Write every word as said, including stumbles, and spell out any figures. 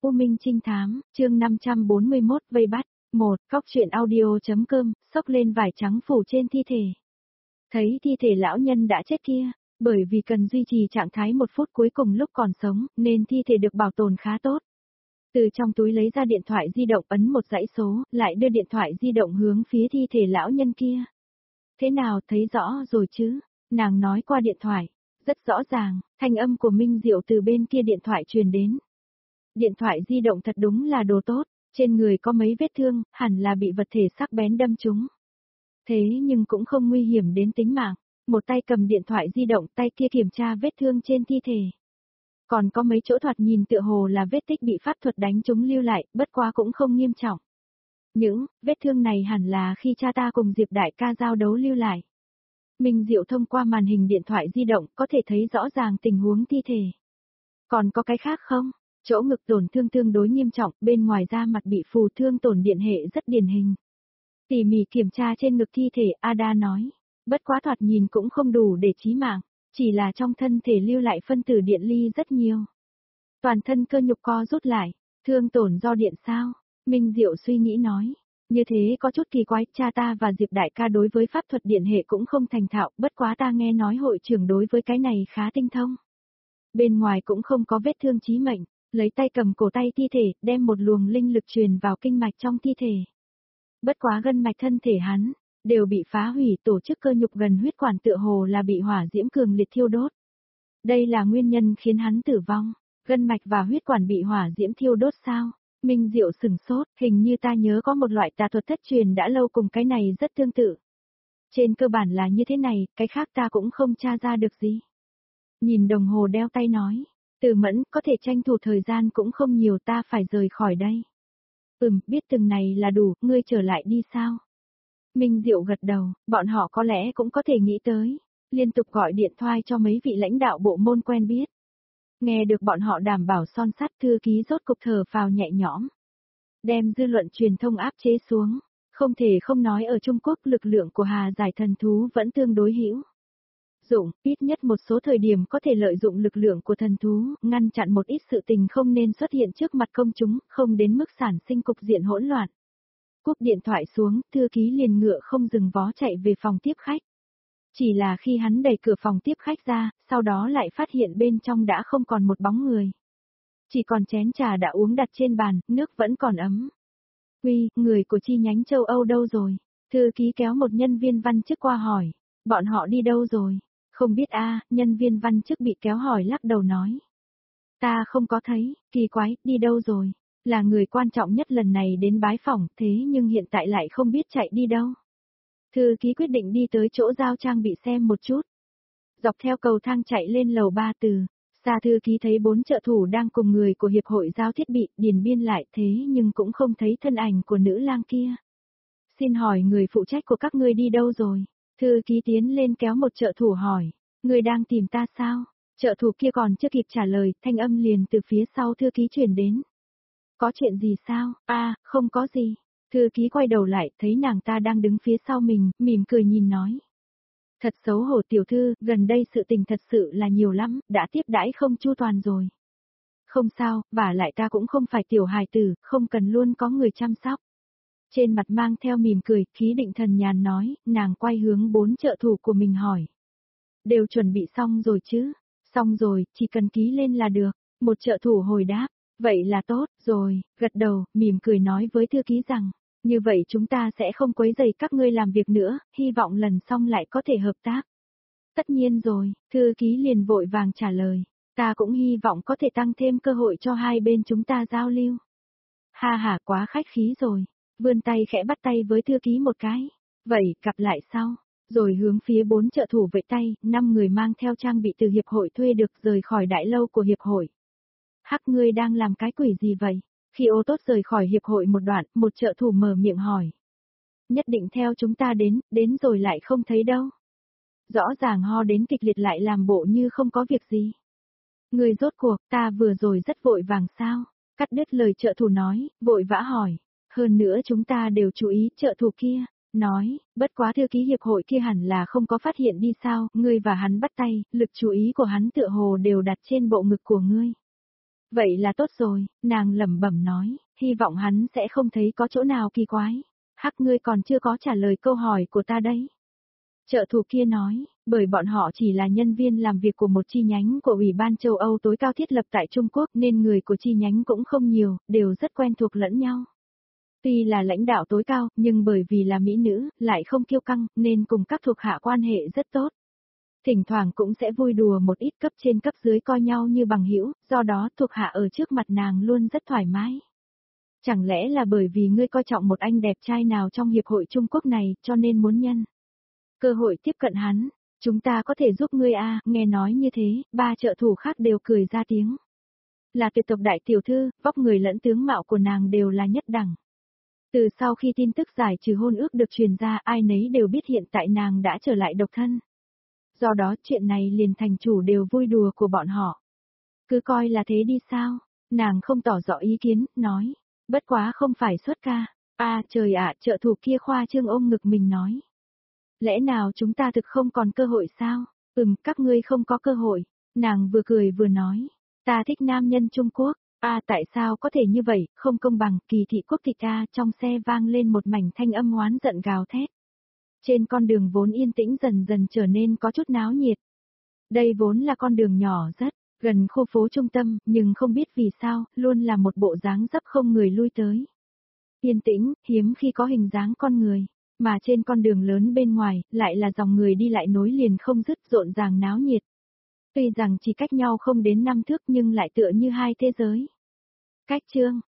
U Minh Trinh Thám, chương năm trăm bốn mươi mốt vây bắt. một. Cóc truyện audio.com, xốc lên vải trắng phủ trên thi thể. Thấy thi thể lão nhân đã chết kia, bởi vì cần duy trì trạng thái một phút cuối cùng lúc còn sống, nên thi thể được bảo tồn khá tốt. Từ trong túi lấy ra điện thoại di động ấn một dãy số, lại đưa điện thoại di động hướng phía thi thể lão nhân kia. Thế nào, thấy rõ rồi chứ? Nàng nói qua điện thoại. Rất rõ ràng, thanh âm của Minh Diệu từ bên kia điện thoại truyền đến. Điện thoại di động thật đúng là đồ tốt, trên người có mấy vết thương, hẳn là bị vật thể sắc bén đâm trúng. Thế nhưng cũng không nguy hiểm đến tính mạng, một tay cầm điện thoại di động, tay kia kiểm tra vết thương trên thi thể. Còn có mấy chỗ thoạt nhìn tựa hồ là vết tích bị pháp thuật đánh trúng lưu lại, bất quá cũng không nghiêm trọng. Những vết thương này hẳn là khi cha ta cùng Diệp đại ca giao đấu lưu lại. Minh Diệu thông qua màn hình điện thoại di động có thể thấy rõ ràng tình huống thi thể. Còn có cái khác không? Chỗ ngực tổn thương tương đối nghiêm trọng, bên ngoài da mặt bị phù thương tổn điện hệ rất điển hình. Tỉ mỉ kiểm tra trên ngực thi thể, Ada nói. Bất quá thoạt nhìn cũng không đủ để chí mạng, chỉ là trong thân thể lưu lại phân tử điện ly rất nhiều. Toàn thân cơ nhục co rút lại, thương tổn do điện sao? Minh Diệu suy nghĩ nói. Như thế có chút kỳ quái, cha ta và Diệp đại ca đối với pháp thuật điện hệ cũng không thành thạo, bất quá ta nghe nói hội trưởng đối với cái này khá tinh thông. Bên ngoài cũng không có vết thương chí mệnh, lấy tay cầm cổ tay thi thể, đem một luồng linh lực truyền vào kinh mạch trong thi thể. Bất quá gân mạch thân thể hắn, đều bị phá hủy, tổ chức cơ nhục gần huyết quản tựa hồ là bị hỏa diễm cường liệt thiêu đốt. Đây là nguyên nhân khiến hắn tử vong, gân mạch và huyết quản bị hỏa diễm thiêu đốt sao? Minh Diệu sừng sốt, hình như ta nhớ có một loại tà thuật thất truyền đã lâu cùng cái này rất tương tự. Trên cơ bản là như thế này, cái khác ta cũng không tra ra được gì. Nhìn đồng hồ đeo tay nói, Từ Mẫn, có thể tranh thủ thời gian cũng không nhiều, ta phải rời khỏi đây. Ừm, biết từng này là đủ, ngươi trở lại đi sao? Minh Diệu gật đầu, bọn họ có lẽ cũng có thể nghĩ tới, liên tục gọi điện thoại cho mấy vị lãnh đạo bộ môn quen biết. Nghe được bọn họ đảm bảo son sắt, thư ký rốt cục thở phào nhẹ nhõm. Đem dư luận truyền thông áp chế xuống, không thể không nói ở Trung Quốc lực lượng của Hà Giải Thần Thú vẫn tương đối hữu dụng, ít nhất một số thời điểm có thể lợi dụng lực lượng của thần thú, ngăn chặn một ít sự tình không nên xuất hiện trước mặt công chúng, không đến mức sản sinh cục diện hỗn loạn. Cúp điện thoại xuống, thư ký liền ngựa không dừng vó chạy về phòng tiếp khách. Chỉ là khi hắn đẩy cửa phòng tiếp khách ra, sau đó lại phát hiện bên trong đã không còn một bóng người. Chỉ còn chén trà đã uống đặt trên bàn, nước vẫn còn ấm. Uy, người của chi nhánh châu Âu đâu rồi? Thư ký kéo một nhân viên văn chức qua hỏi. Bọn họ đi đâu rồi? Không biết a, nhân viên văn chức bị kéo hỏi lắc đầu nói. Ta không có thấy, kỳ quái, đi đâu rồi? Là người quan trọng nhất lần này đến bái phỏng, thế nhưng hiện tại lại không biết chạy đi đâu. Thư ký quyết định đi tới chỗ giao trang bị xem một chút. Dọc theo cầu thang chạy lên lầu ba từ, xa thư ký thấy bốn trợ thủ đang cùng người của hiệp hội giao thiết bị, điền biên lại thế nhưng cũng không thấy thân ảnh của nữ lang kia. Xin hỏi người phụ trách của các ngươi đi đâu rồi? Thư ký tiến lên kéo một trợ thủ hỏi, người đang tìm ta sao? Trợ thủ kia còn chưa kịp trả lời, thanh âm liền từ phía sau thư ký truyền đến. Có chuyện gì sao? A, à, không có gì. Thư ký quay đầu lại, thấy nàng ta đang đứng phía sau mình, mỉm cười nhìn nói. Thật xấu hổ tiểu thư, gần đây sự tình thật sự là nhiều lắm, đã tiếp đãi không chu toàn rồi. Không sao, vả lại ta cũng không phải tiểu hài tử, không cần luôn có người chăm sóc. Trên mặt mang theo mỉm cười, khí định thần nhàn nói, nàng quay hướng bốn trợ thủ của mình hỏi. Đều chuẩn bị xong rồi chứ? Xong rồi, chỉ cần ký lên là được. Một trợ thủ hồi đáp. Vậy là tốt, rồi, gật đầu, mỉm cười nói với thư ký rằng, như vậy chúng ta sẽ không quấy rầy các ngươi làm việc nữa, hy vọng lần xong lại có thể hợp tác. Tất nhiên rồi, thư ký liền vội vàng trả lời, ta cũng hy vọng có thể tăng thêm cơ hội cho hai bên chúng ta giao lưu. Ha ha, quá khách khí rồi, vươn tay khẽ bắt tay với thư ký một cái, vậy gặp lại sau, rồi hướng phía bốn trợ thủ vẫy tay, năm người mang theo trang bị từ hiệp hội thuê được rời khỏi đại lâu của hiệp hội. Hắc, ngươi đang làm cái quỷ gì vậy? Khi ô tốt rời khỏi hiệp hội một đoạn, một trợ thủ mở miệng hỏi. Nhất định theo chúng ta đến, đến rồi lại không thấy đâu. Rõ ràng ho đến kịch liệt lại làm bộ như không có việc gì. Ngươi rốt cuộc, ta vừa rồi rất vội vàng sao? Cắt đứt lời trợ thủ nói, vội vã hỏi. Hơn nữa chúng ta đều chú ý trợ thủ kia. Nói, bất quá thư ký hiệp hội kia hẳn là không có phát hiện đi sao, ngươi và hắn bắt tay, lực chú ý của hắn tựa hồ đều đặt trên bộ ngực của ngươi. Vậy là tốt rồi, nàng lẩm bẩm nói, hy vọng hắn sẽ không thấy có chỗ nào kỳ quái. Hắc ngươi còn chưa có trả lời câu hỏi của ta đấy. Trợ thủ kia nói, bởi bọn họ chỉ là nhân viên làm việc của một chi nhánh của Ủy ban châu Âu tối cao thiết lập tại Trung Quốc nên người của chi nhánh cũng không nhiều, đều rất quen thuộc lẫn nhau. Tuy là lãnh đạo tối cao, nhưng bởi vì là mỹ nữ, lại không kiêu căng, nên cùng các thuộc hạ quan hệ rất tốt. Thỉnh thoảng cũng sẽ vui đùa một ít, cấp trên cấp dưới coi nhau như bằng hữu, do đó thuộc hạ ở trước mặt nàng luôn rất thoải mái. Chẳng lẽ là bởi vì ngươi coi trọng một anh đẹp trai nào trong hiệp hội Trung Quốc này, cho nên muốn nhân cơ hội tiếp cận hắn, chúng ta có thể giúp ngươi à, nghe nói như thế, ba trợ thủ khác đều cười ra tiếng. Là tuyệt tộc đại tiểu thư, vóc người lẫn tướng mạo của nàng đều là nhất đẳng. Từ sau khi tin tức giải trừ hôn ước được truyền ra, ai nấy đều biết hiện tại nàng đã trở lại độc thân. Do đó chuyện này liền thành chủ đều vui đùa của bọn họ. Cứ coi là thế đi sao, nàng không tỏ rõ ý kiến, nói, bất quá không phải xuất ca. À trời ạ, trợ thủ kia khoa trương ôm ngực mình nói. Lẽ nào chúng ta thực không còn cơ hội sao? Ừm, các ngươi không có cơ hội. Nàng vừa cười vừa nói. Ta thích nam nhân Trung Quốc. À tại sao có thể như vậy, không công bằng, kỳ thị quốc tịch à, trong xe vang lên một mảnh thanh âm oán giận gào thét. Trên con đường vốn yên tĩnh dần dần trở nên có chút náo nhiệt. Đây vốn là con đường nhỏ rất gần khu phố trung tâm, nhưng không biết vì sao, luôn là một bộ dáng dấp không người lui tới. Yên tĩnh, hiếm khi có hình dáng con người. Mà trên con đường lớn bên ngoài, lại là dòng người đi lại nối liền không dứt, rộn ràng náo nhiệt. Tuy rằng chỉ cách nhau không đến năm thước nhưng lại tựa như hai thế giới. Cách chương